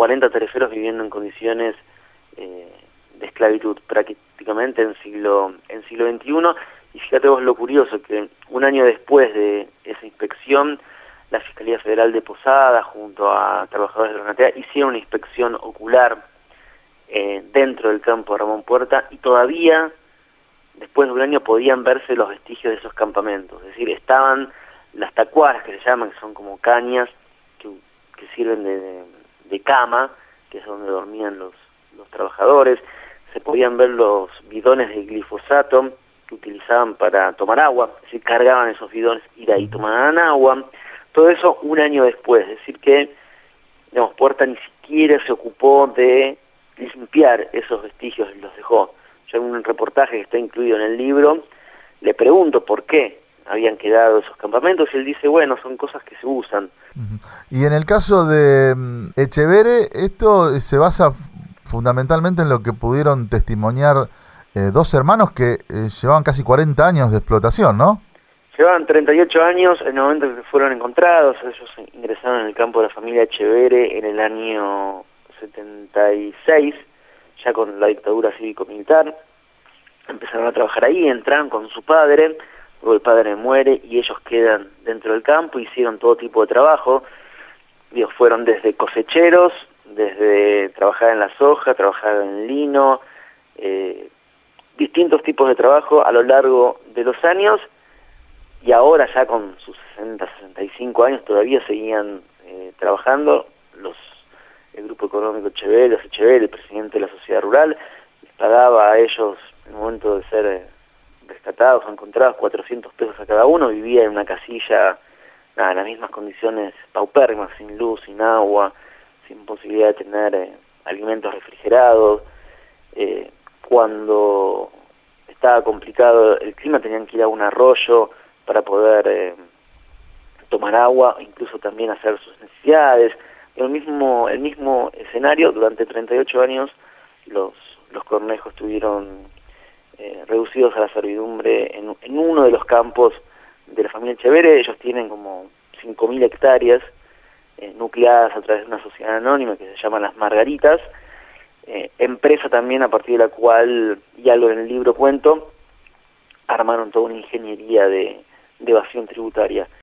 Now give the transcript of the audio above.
40 tareferos viviendo en condiciones de esclavitud prácticamente en siglo XXI. Y fíjate vos lo curioso, que un año después de esa inspección, la Fiscalía Federal de Posadas, junto a trabajadores de la Ornatea, hicieron una inspección ocular dentro del campo de Ramón Puerta, y todavía, después de un año, podían verse los vestigios de esos campamentos. Es decir, estaban las tacuaras, que se llaman, que son como cañas, que sirven de cama, que es donde dormían los trabajadores. Se podían ver los bidones de glifosato que utilizaban para tomar agua, es decir, cargaban esos bidones y de ahí tomaban agua. Todo eso un año después, es decir que, digamos, Puerta ni siquiera se ocupó de limpiar esos vestigios y los dejó. Yo en un reportaje que está incluido en el libro le pregunto por qué habían quedado esos campamentos y él dice, bueno, son cosas que se usan. Y en el caso de Etcheverre, esto se basa fundamentalmente en lo que pudieron testimoniar dos hermanos que llevaban casi 40 años de explotación, ¿no? Llevaban 38 años en el momento que fueron encontrados. Ellos ingresaron en el campo de la familia Etcheverre en el año 76, ya con la dictadura cívico-militar. Empezaron a trabajar ahí, entraron con su padre, luego el padre muere y ellos quedan dentro del campo, hicieron todo tipo de trabajo. Ellos fueron desde cosecheros, desde trabajar en la soja, trabajar en lino, distintos tipos de trabajo a lo largo de los años, y ahora ya con sus 60, 65 años todavía seguían trabajando. El Grupo Económico Etcheverre, los Etcheverre, el presidente de la sociedad rural, les pagaba a ellos, en el momento de ser rescatados o encontrados, 400 pesos a cada uno. Vivía en una casilla, en las mismas condiciones paupérrimas, sin luz, sin agua, sin posibilidad de tener alimentos refrigerados. Cuando estaba complicado el clima tenían que ir a un arroyo para poder tomar agua, incluso también hacer sus necesidades. El mismo escenario, durante 38 años los cornejos estuvieron reducidos a la servidumbre en uno de los campos de la familia Etcheverre. Ellos tienen como 5.000 hectáreas nucleadas a través de una sociedad anónima que se llama Las Margaritas, empresa también a partir de la cual, y algo en el libro cuento, armaron toda una ingeniería de evasión tributaria.